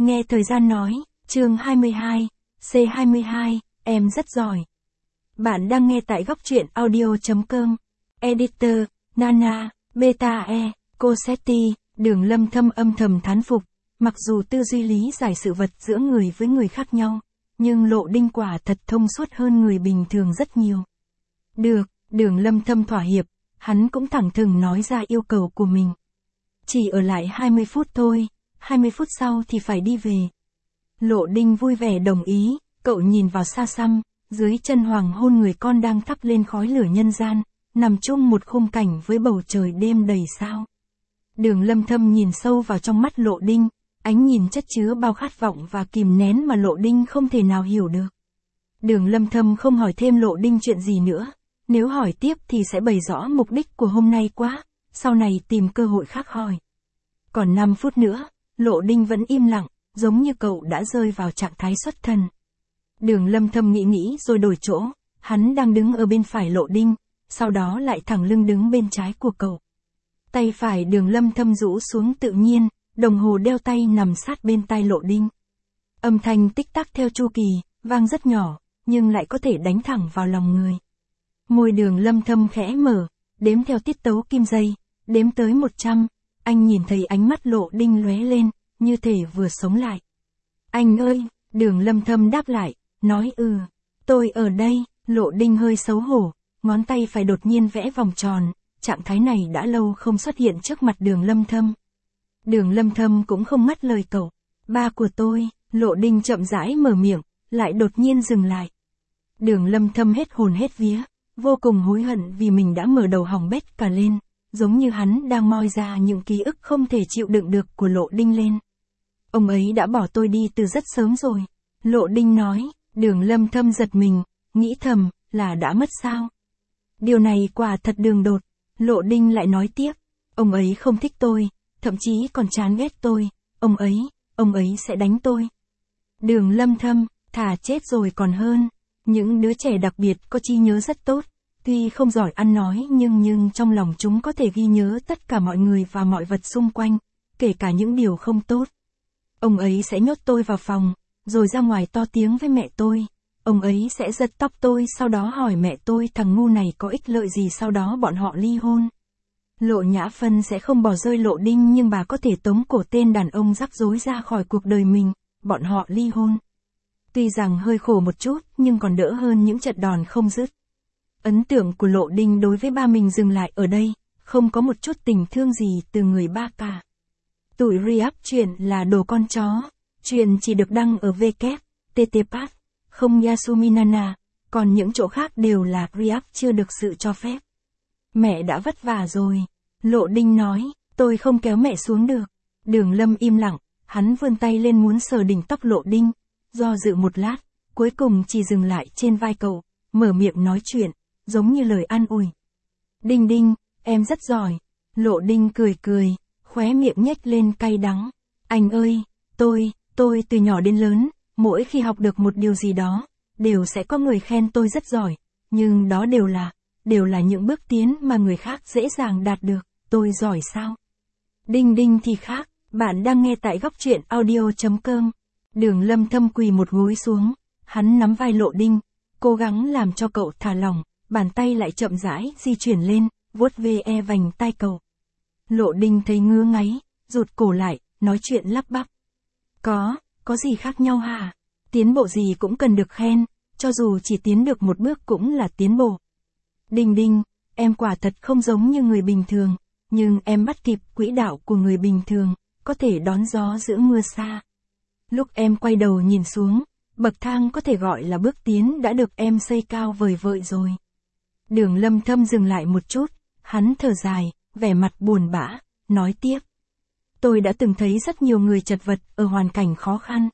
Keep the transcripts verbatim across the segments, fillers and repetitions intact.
Nghe thời gian nói, chương hai mươi hai, C hai mươi hai, em rất giỏi. Bạn đang nghe tại góc truyện audio chấm com. Editor, Nana, Beta E, Cosetti, Đường Lâm Thâm âm thầm thán phục. Mặc dù tư duy lý giải sự vật giữa người với người khác nhau, nhưng Lộ Đinh quả thật thông suốt hơn người bình thường rất nhiều. Được, Đường Lâm Thâm thỏa hiệp, hắn cũng thẳng thừng nói ra yêu cầu của mình. Chỉ ở lại hai mươi phút thôi, hai mươi phút sau thì phải đi về. Lộ Đinh vui vẻ đồng ý, cậu nhìn vào xa xăm, dưới chân hoàng hôn người con đang thắp lên khói lửa nhân gian, nằm chung một khung cảnh với bầu trời đêm đầy sao. Đường Lâm Thâm nhìn sâu vào trong mắt Lộ Đinh, ánh nhìn chất chứa bao khát vọng và kìm nén mà Lộ Đinh không thể nào hiểu được. Đường Lâm Thâm không hỏi thêm Lộ Đinh chuyện gì nữa, nếu hỏi tiếp thì sẽ bày rõ mục đích của hôm nay quá, sau này tìm cơ hội khác hỏi. Còn năm phút nữa, Lộ Đinh vẫn im lặng, giống như cậu đã rơi vào trạng thái xuất thần. Đường Lâm Thâm nghĩ nghĩ rồi đổi chỗ, hắn đang đứng ở bên phải Lộ Đinh, sau đó lại thẳng lưng đứng bên trái của cậu. Tay phải Đường Lâm Thâm rũ xuống tự nhiên, đồng hồ đeo tay nằm sát bên tai Lộ Đinh. Âm thanh tích tắc theo chu kỳ, vang rất nhỏ, nhưng lại có thể đánh thẳng vào lòng người. Môi Đường Lâm Thâm khẽ mở, đếm theo tiết tấu kim dây, đếm tới một trăm, anh nhìn thấy ánh mắt Lộ Đinh lóe lên, như thể vừa sống lại. Anh ơi, Đường Lâm Thâm đáp lại, nói ừ, tôi ở đây. Lộ Đinh hơi xấu hổ, ngón tay phải đột nhiên vẽ vòng tròn, trạng thái này đã lâu không xuất hiện trước mặt Đường Lâm Thâm. Đường Lâm Thâm cũng không ngắt lời cậu. Ba của tôi, Lộ Đinh chậm rãi mở miệng, lại đột nhiên dừng lại. Đường Lâm Thâm hết hồn hết vía, vô cùng hối hận vì mình đã mở đầu hỏng bét cả lên, giống như hắn đang moi ra những ký ức không thể chịu đựng được của Lộ Đinh lên. Ông ấy đã bỏ tôi đi từ rất sớm rồi. Lộ Đinh nói. Đường Lâm Thâm giật mình, nghĩ thầm, là đã mất sao? Điều này quả thật đường đột. Lộ Đinh lại nói tiếp, ông ấy không thích tôi, thậm chí còn chán ghét tôi, ông ấy, ông ấy sẽ đánh tôi. Đường Lâm Thâm, thà chết rồi còn hơn. Những đứa trẻ đặc biệt có trí nhớ rất tốt, tuy không giỏi ăn nói nhưng nhưng trong lòng chúng có thể ghi nhớ tất cả mọi người và mọi vật xung quanh, kể cả những điều không tốt. Ông ấy sẽ nhốt tôi vào phòng, rồi ra ngoài to tiếng với mẹ tôi. Ông ấy sẽ giật tóc tôi, sau đó hỏi mẹ tôi thằng ngu này có ích lợi gì, sau đó bọn họ ly hôn. Lộ Nhã Phân sẽ không bỏ rơi Lộ Đinh, nhưng bà có thể tống cổ tên đàn ông rắc rối ra khỏi cuộc đời mình, bọn họ ly hôn. Tuy rằng hơi khổ một chút, nhưng còn đỡ hơn những trận đòn không dứt. Ấn tượng của Lộ Đinh đối với ba mình dừng lại ở đây, không có một chút tình thương gì từ người ba cả. Tụi React chuyện là đồ con chó. Chuyện chỉ được đăng ở W T T P A T, không Yasumi Nana, còn những chỗ khác đều là React chưa được sự cho phép. Mẹ đã vất vả rồi. Lộ Đinh nói, tôi không kéo mẹ xuống được. Đường Lâm im lặng, hắn vươn tay lên muốn sờ đỉnh tóc Lộ Đinh, do dự một lát, cuối cùng chỉ dừng lại trên vai cậu, mở miệng nói chuyện, giống như lời an ủi. Đinh Đinh, em rất giỏi. Lộ Đinh cười cười, khóe miệng nhếch lên cay đắng. Anh ơi, tôi... Tôi từ nhỏ đến lớn, mỗi khi học được một điều gì đó, đều sẽ có người khen tôi rất giỏi, nhưng đó đều là, đều là những bước tiến mà người khác dễ dàng đạt được, tôi giỏi sao? Đinh Đinh thì khác, bạn đang nghe tại góc truyện audio chấm com. Đường Lâm Thâm quỳ một gối xuống, hắn nắm vai Lộ Đinh, cố gắng làm cho cậu thả lỏng, bàn tay lại chậm rãi di chuyển lên, vuốt ve vành tai cậu. Lộ Đinh thấy ngứa ngáy, rụt cổ lại, nói chuyện lắp bắp. Có, có gì khác nhau hả? Tiến bộ gì cũng cần được khen, cho dù chỉ tiến được một bước cũng là tiến bộ. Đinh Đinh, em quả thật không giống như người bình thường, nhưng em bắt kịp quỹ đạo của người bình thường, có thể đón gió giữa mưa xa. Lúc em quay đầu nhìn xuống, bậc thang có thể gọi là bước tiến đã được em xây cao vời vợi rồi. Đường Lâm Thâm dừng lại một chút, hắn thở dài, vẻ mặt buồn bã, nói tiếp. Tôi đã từng thấy rất nhiều người chật vật ở hoàn cảnh khó khăn.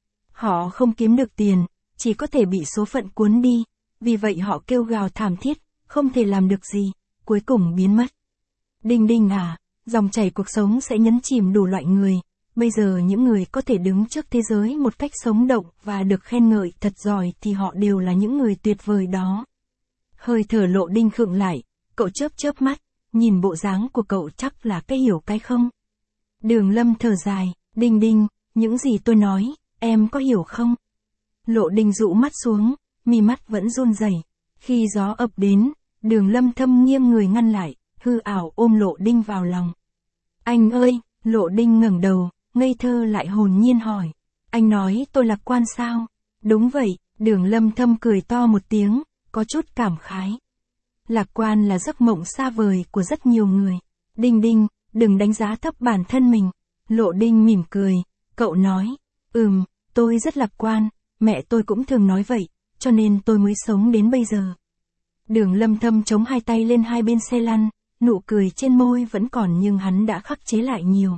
Họ không kiếm được tiền, chỉ có thể bị số phận cuốn đi, vì vậy họ kêu gào thảm thiết, không thể làm được gì, cuối cùng biến mất. Đinh Đinh à, dòng chảy cuộc sống sẽ nhấn chìm đủ loại người, bây giờ những người có thể đứng trước thế giới một cách sống động và được khen ngợi thật giỏi thì họ đều là những người tuyệt vời đó. Hơi thở Lộ Đinh khựng lại, cậu chớp chớp mắt, nhìn bộ dáng của cậu chắc là cái hiểu cái không. Đường Lâm thở dài, Đinh Đinh, những gì tôi nói, em có hiểu không? Lộ Đinh dụ mắt xuống, mi mắt vẫn run rẩy. Khi gió ập đến, Đường Lâm Thâm nghiêng người ngăn lại, hư ảo ôm Lộ Đinh vào lòng. Anh ơi, Lộ Đinh ngẩng đầu, ngây thơ lại hồn nhiên hỏi. Anh nói tôi lạc quan sao? Đúng vậy, Đường Lâm Thâm cười to một tiếng, có chút cảm khái. Lạc quan là giấc mộng xa vời của rất nhiều người. Đinh Đinh, đừng đánh giá thấp bản thân mình. Lộ Đinh mỉm cười, cậu nói, ừm, tôi rất lạc quan, mẹ tôi cũng thường nói vậy, cho nên tôi mới sống đến bây giờ. Đường Lâm Thâm chống hai tay lên hai bên xe lăn, nụ cười trên môi vẫn còn nhưng hắn đã khắc chế lại nhiều.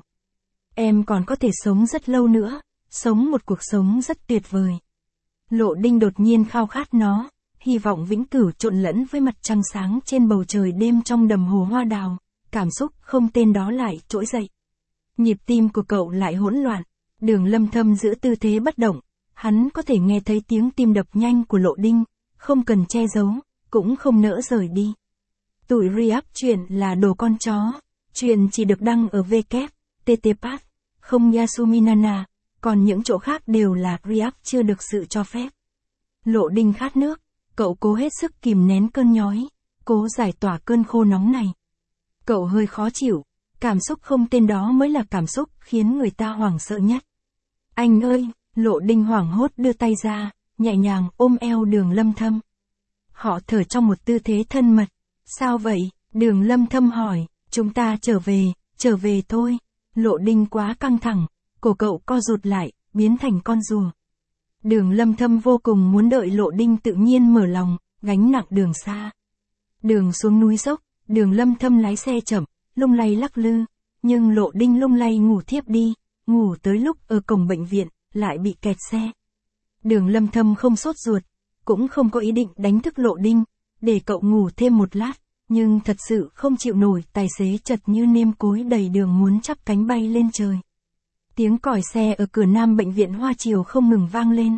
Em còn có thể sống rất lâu nữa, sống một cuộc sống rất tuyệt vời. Lộ Đinh đột nhiên khao khát nó, hy vọng vĩnh cửu trộn lẫn với mặt trăng sáng trên bầu trời đêm trong đầm hồ hoa đào, cảm xúc không tên đó lại trỗi dậy. Nhịp tim của cậu lại hỗn loạn, Đường Lâm Thâm giữ tư thế bất động, hắn có thể nghe thấy tiếng tim đập nhanh của Lộ Đinh, không cần che giấu, cũng không nỡ rời đi. Tụi React chuyện là đồ con chó, chuyện chỉ được đăng ở W T T Path, không Yasuminana, còn những chỗ khác đều là React chưa được sự cho phép. Lộ Đinh khát nước, cậu cố hết sức kìm nén cơn nhói, cố giải tỏa cơn khô nóng này. Cậu hơi khó chịu, cảm xúc không tên đó mới là cảm xúc khiến người ta hoảng sợ nhất. Anh ơi, Lộ Đinh hoảng hốt đưa tay ra, nhẹ nhàng ôm eo Đường Lâm Thâm. Họ thở trong một tư thế thân mật. Sao vậy? Đường Lâm Thâm hỏi, chúng ta trở về, trở về thôi. Lộ Đinh quá căng thẳng, cổ cậu co rụt lại, biến thành con rùa. Đường Lâm Thâm vô cùng muốn đợi Lộ Đinh tự nhiên mở lòng, gánh nặng đường xa. Đường xuống núi dốc, Đường Lâm Thâm lái xe chậm, lung lay lắc lư, nhưng Lộ Đinh lung lay ngủ thiếp đi, ngủ tới lúc ở cổng bệnh viện, lại bị kẹt xe. Đường Lâm Thâm không sốt ruột, cũng không có ý định đánh thức Lộ Đinh, để cậu ngủ thêm một lát, nhưng thật sự không chịu nổi, tài xế chật như nêm cối đầy đường muốn chắp cánh bay lên trời. Tiếng còi xe ở cửa nam bệnh viện Hoa Triều không ngừng vang lên.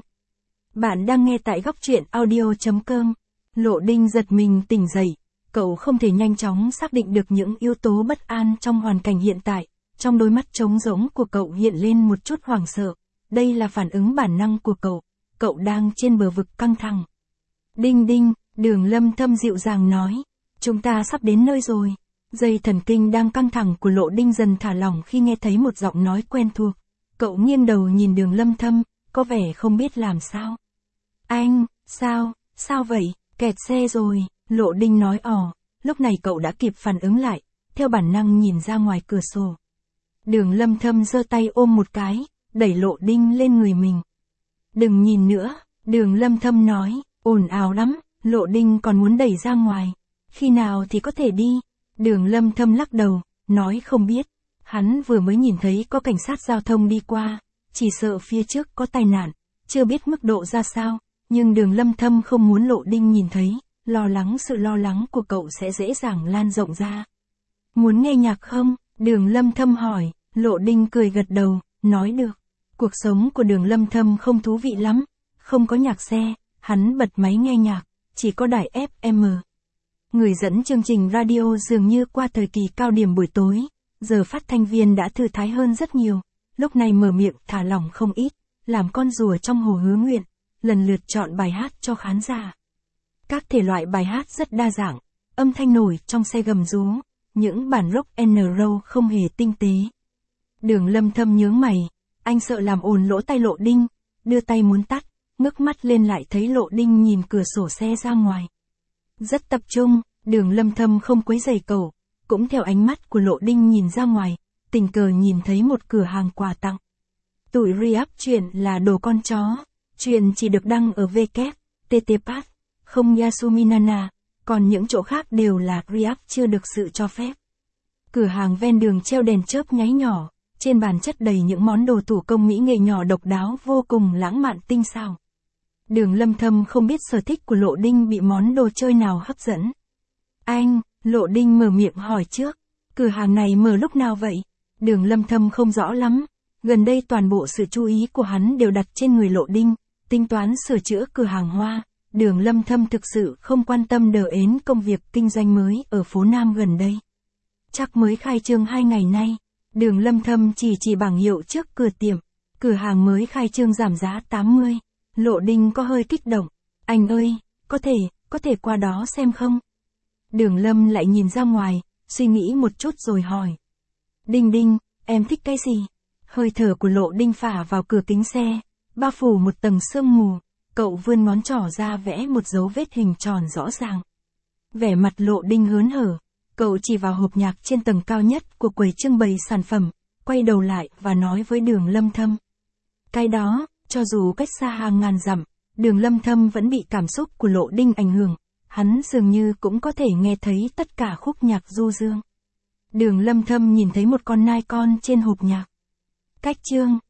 Bạn đang nghe tại góc truyện audio.com. Lộ Đinh giật mình tỉnh dậy, cậu không thể nhanh chóng xác định được những yếu tố bất an trong hoàn cảnh hiện tại, trong đôi mắt trống rỗng của cậu hiện lên một chút hoảng sợ. Đây là phản ứng bản năng của cậu, cậu đang trên bờ vực căng thẳng. Đinh Đinh, Đường Lâm Thâm dịu dàng nói, chúng ta sắp đến nơi rồi. Dây thần kinh đang căng thẳng của Lộ Đinh dần thả lỏng khi nghe thấy một giọng nói quen thuộc. Cậu nghiêng đầu nhìn Đường Lâm Thâm, có vẻ không biết làm sao. Anh, sao, sao vậy, kẹt xe rồi, Lộ Đinh nói ỏ, lúc này cậu đã kịp phản ứng lại, theo bản năng nhìn ra ngoài cửa sổ. Đường Lâm Thâm giơ tay ôm một cái, đẩy Lộ Đinh lên người mình. Đừng nhìn nữa, Đường Lâm Thâm nói, ồn ào lắm, Lộ Đinh còn muốn đẩy ra ngoài. Khi nào thì có thể đi? Đường Lâm Thâm lắc đầu, nói không biết. Hắn vừa mới nhìn thấy có cảnh sát giao thông đi qua, chỉ sợ phía trước có tai nạn, chưa biết mức độ ra sao, nhưng Đường Lâm Thâm không muốn Lộ Đinh nhìn thấy, lo lắng sự lo lắng của cậu sẽ dễ dàng lan rộng ra. Muốn nghe nhạc không? Đường Lâm Thâm hỏi, Lộ Đinh cười gật đầu, nói được. Cuộc sống của Đường Lâm Thâm không thú vị lắm, không có nhạc xe, hắn bật máy nghe nhạc, chỉ có đài ép em. Người dẫn chương trình radio dường như qua thời kỳ cao điểm buổi tối, giờ phát thanh viên đã thư thái hơn rất nhiều, lúc này mở miệng thả lỏng không ít, làm con rùa trong hồ hứa nguyện, lần lượt chọn bài hát cho khán giả. Các thể loại bài hát rất đa dạng, âm thanh nổi trong xe gầm rú, những bản rock and roll không hề tinh tế. Đường Lâm Thâm nhướng mày, anh sợ làm ồn lỗ tai Lộ Đinh, đưa tay muốn tắt, ngước mắt lên lại thấy Lộ Đinh nhìn cửa sổ xe ra ngoài. Rất tập trung, Đường Lâm Thâm không quấy rầy cậu, cũng theo ánh mắt của Lộ Đinh nhìn ra ngoài, tình cờ nhìn thấy một cửa hàng quà tặng. Tụi React chuyện là đồ con chó, chuyện chỉ được đăng ở W T T Path, không Yasuminana, còn những chỗ khác đều là React chưa được sự cho phép. Cửa hàng ven đường treo đèn chớp nháy nhỏ, trên bàn chất đầy những món đồ thủ công mỹ nghệ nhỏ độc đáo vô cùng lãng mạn tinh xảo. Đường Lâm Thâm không biết sở thích của Lộ Đinh bị món đồ chơi nào hấp dẫn. Anh, Lộ Đinh mở miệng hỏi trước, cửa hàng này mở lúc nào vậy? Đường Lâm Thâm không rõ lắm, gần đây toàn bộ sự chú ý của hắn đều đặt trên người Lộ Đinh, tính toán sửa chữa cửa hàng hoa. Đường Lâm Thâm thực sự không quan tâm đờ ến công việc kinh doanh mới ở phố Nam gần đây. Chắc mới khai trương hai ngày nay, Đường Lâm Thâm chỉ chỉ bảng hiệu trước cửa tiệm. Cửa hàng mới khai trương giảm giá tám mươi. Lộ Đinh có hơi kích động. Anh ơi, có thể, có thể qua đó xem không? Đường Lâm lại nhìn ra ngoài, suy nghĩ một chút rồi hỏi. Đinh Đinh, em thích cái gì? Hơi thở của Lộ Đinh phả vào cửa kính xe, bao phủ một tầng sương mù, cậu vươn ngón trỏ ra vẽ một dấu vết hình tròn rõ ràng. Vẻ mặt Lộ Đinh hớn hở, cậu chỉ vào hộp nhạc trên tầng cao nhất của quầy trưng bày sản phẩm, quay đầu lại và nói với Đường Lâm Thâm. Cái đó, cho dù cách xa hàng ngàn dặm, Đường Lâm Thâm vẫn bị cảm xúc của Lộ Đinh ảnh hưởng, hắn dường như cũng có thể nghe thấy tất cả khúc nhạc du dương. Đường Lâm Thâm nhìn thấy một con nai con trên hộp nhạc. Cách chương